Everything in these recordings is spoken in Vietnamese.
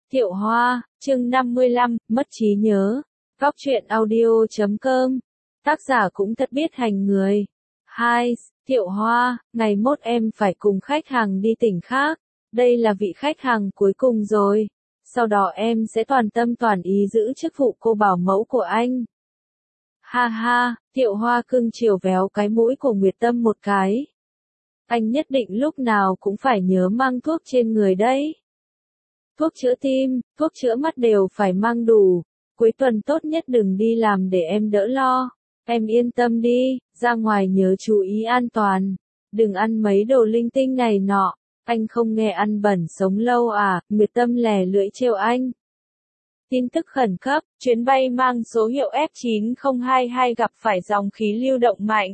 Thiệu Hoa, chương 55, mất trí nhớ. Góc truyện audio.com. Tác giả cũng thật biết hành người. 2. Thiệu Hoa, ngày mốt em phải cùng khách hàng đi tỉnh khác. Đây là vị khách hàng cuối cùng rồi. Sau đó em sẽ toàn tâm toàn ý giữ chức vụ cô bảo mẫu của anh. Ha ha, Thiệu Hoa cưng chiều véo cái mũi của Nguyệt Tâm một cái. Anh nhất định lúc nào cũng phải nhớ mang thuốc trên người đấy. Thuốc chữa tim, thuốc chữa mắt đều phải mang đủ. Cuối tuần tốt nhất đừng đi làm để em đỡ lo. Em yên tâm đi, ra ngoài nhớ chú ý an toàn. Đừng ăn mấy đồ linh tinh này nọ. Anh không nghe ăn bẩn sống lâu à, Nguyệt Tâm lè lưỡi trêu anh. Tin tức khẩn cấp, chuyến bay mang số hiệu F9022 gặp phải dòng khí lưu động mạnh.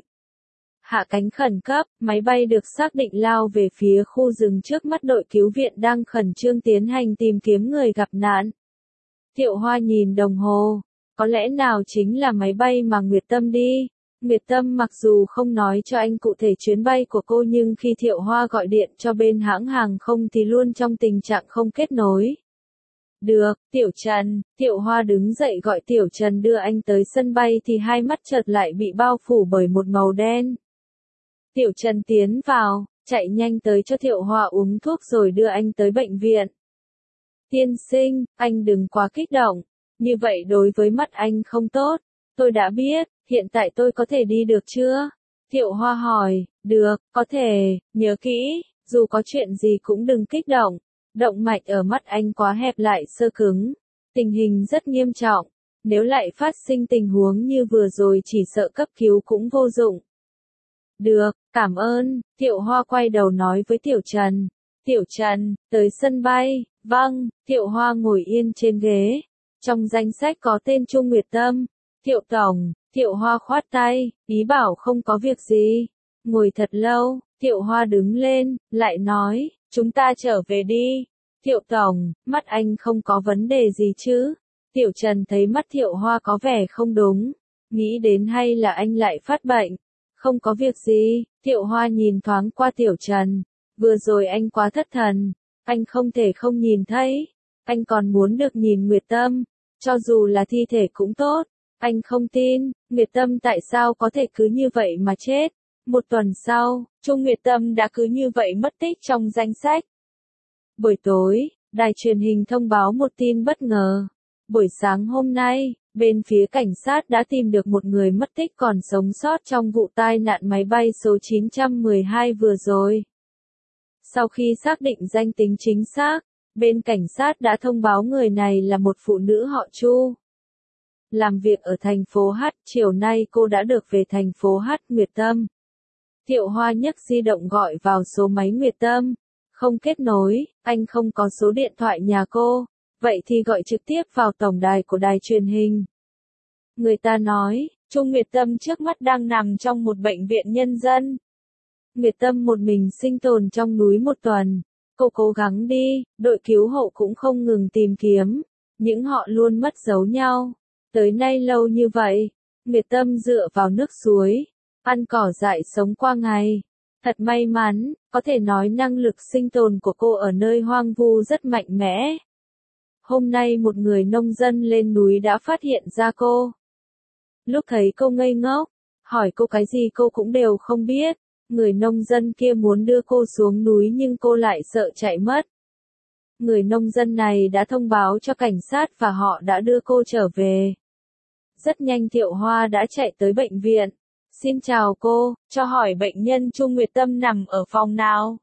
Hạ cánh khẩn cấp, máy bay được xác định lao về phía khu rừng trước mắt đội cứu viện đang khẩn trương tiến hành tìm kiếm người gặp nạn. Thiệu Hoa nhìn đồng hồ, có lẽ nào chính là máy bay mà Nguyệt Tâm đi. Nguyệt Tâm mặc dù không nói cho anh cụ thể chuyến bay của cô nhưng khi Thiệu Hoa gọi điện cho bên hãng hàng không thì luôn trong tình trạng không kết nối. Được, Tiểu Trần, Thiệu Hoa đứng dậy gọi Tiểu Trần đưa anh tới sân bay thì hai mắt chợt lại bị bao phủ bởi một màu đen. Tiểu Trần tiến vào, chạy nhanh tới cho Thiệu Hoa uống thuốc rồi đưa anh tới bệnh viện. Tiên sinh, anh đừng quá kích động, như vậy đối với mắt anh không tốt. Tôi đã biết, hiện tại tôi có thể đi được chưa? Thiệu Hoa hỏi, được, có thể, nhớ kỹ, dù có chuyện gì cũng đừng kích động. Động mạch ở mắt anh quá hẹp lại sơ cứng. Tình hình rất nghiêm trọng, nếu lại phát sinh tình huống như vừa rồi chỉ sợ cấp cứu cũng vô dụng. Được, cảm ơn, Thiệu Hoa quay đầu nói với Tiểu Trần. Tiểu Trần, tới sân bay, vâng, Thiệu Hoa ngồi yên trên ghế. Trong danh sách có tên Trung Nguyệt Tâm. Thiệu Tổng, Thiệu Hoa khoát tay, ý bảo không có việc gì. Ngồi thật lâu, Thiệu Hoa đứng lên, lại nói, chúng ta trở về đi. Thiệu Tổng, mắt anh không có vấn đề gì chứ? Tiểu Trần thấy mắt Thiệu Hoa có vẻ không đúng. Nghĩ đến hay là anh lại phát bệnh. Không có việc gì, Thiệu Hoa nhìn thoáng qua Tiểu Trần. Vừa rồi anh quá thất thần. Anh không thể không nhìn thấy. Anh còn muốn được nhìn Nguyệt Tâm. Cho dù là thi thể cũng tốt. Anh không tin, Nguyệt Tâm tại sao có thể cứ như vậy mà chết. Một tuần sau, Trung Nguyệt Tâm đã cứ như vậy mất tích trong danh sách. Buổi tối, đài truyền hình thông báo một tin bất ngờ. Buổi sáng hôm nay, bên phía cảnh sát đã tìm được một người mất tích còn sống sót trong vụ tai nạn máy bay số 912 vừa rồi. Sau khi xác định danh tính chính xác, bên cảnh sát đã thông báo người này là một phụ nữ họ Chu. Làm việc ở thành phố H, chiều nay cô đã được về thành phố H. Nguyệt Tâm. Thiệu Hoa nhấc di động gọi vào số máy Nguyệt Tâm. Không kết nối, anh không có số điện thoại nhà cô. Vậy thì gọi trực tiếp vào tổng đài của đài truyền hình. Người ta nói, Trung Nguyệt Tâm trước mắt đang nằm trong một bệnh viện nhân dân. Nguyệt Tâm một mình sinh tồn trong núi một tuần. Cô cố gắng đi, đội cứu hộ cũng không ngừng tìm kiếm. Nhưng họ luôn mất dấu nhau. Tới nay lâu như vậy, Nguyệt Tâm dựa vào nước suối, ăn cỏ dại sống qua ngày. Thật may mắn, có thể nói năng lực sinh tồn của cô ở nơi hoang vu rất mạnh mẽ. Hôm nay một người nông dân lên núi đã phát hiện ra cô. Lúc thấy cô ngây ngốc, hỏi cô cái gì cô cũng đều không biết. Người nông dân kia muốn đưa cô xuống núi nhưng cô lại sợ chạy mất. Người nông dân này đã thông báo cho cảnh sát và họ đã đưa cô trở về. Rất nhanh Thiệu Hoa đã chạy tới bệnh viện. Xin chào cô, cho hỏi bệnh nhân Trung Nguyệt Tâm nằm ở phòng nào?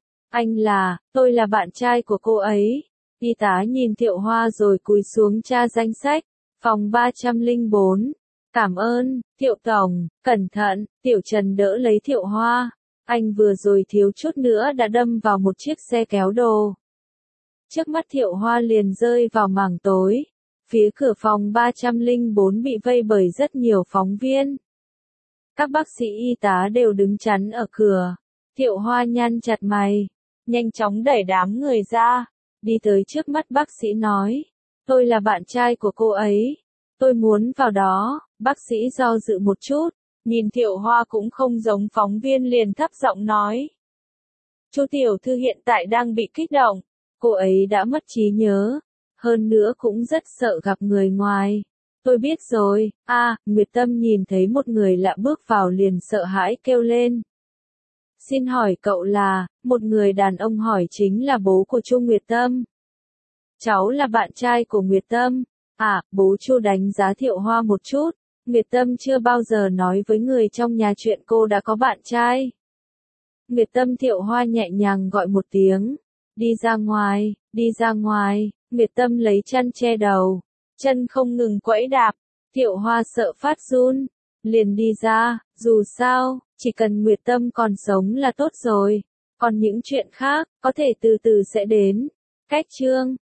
Tôi là bạn trai của cô ấy. Y tá nhìn Thiệu Hoa rồi cúi xuống tra danh sách. Phòng 304. Cảm ơn, Thiệu Tổng, cẩn thận, Tiểu Trần đỡ lấy Thiệu Hoa. Anh vừa rồi thiếu chút nữa đã đâm vào một chiếc xe kéo đồ. Trước mắt Thiệu Hoa liền rơi vào mảng tối. Phía cửa phòng 304 bị vây bởi rất nhiều phóng viên. Các bác sĩ y tá đều đứng chắn ở cửa. Thiệu Hoa nhăn chặt mày, nhanh chóng đẩy đám người ra, đi tới trước mắt bác sĩ nói, tôi là bạn trai của cô ấy, tôi muốn vào đó. Bác sĩ do dự một chút, nhìn Thiệu Hoa cũng không giống phóng viên liền thấp giọng nói. Chu tiểu thư hiện tại đang bị kích động, cô ấy đã mất trí nhớ. hơn nữa cũng rất sợ gặp người ngoài. Tôi biết rồi, Nguyệt Tâm nhìn thấy một người lạ bước vào liền sợ hãi kêu lên. Xin hỏi cậu là, một người đàn ông hỏi chính là bố của Chu Nguyệt Tâm. Cháu là bạn trai của Nguyệt Tâm. Bố Chu đánh giá Thiệu Hoa một chút. Nguyệt Tâm chưa bao giờ nói với người trong nhà chuyện cô đã có bạn trai. Nguyệt Tâm Thiệu Hoa nhẹ nhàng gọi một tiếng. Đi ra ngoài, đi ra ngoài. Nguyệt Tâm lấy chăn che đầu. Chân không ngừng quẫy đạp. Thiệu Hoa sợ phát run. Liền đi ra, dù sao, chỉ cần Nguyệt Tâm còn sống là tốt rồi. Còn những chuyện khác, có thể từ từ sẽ đến. Cách chương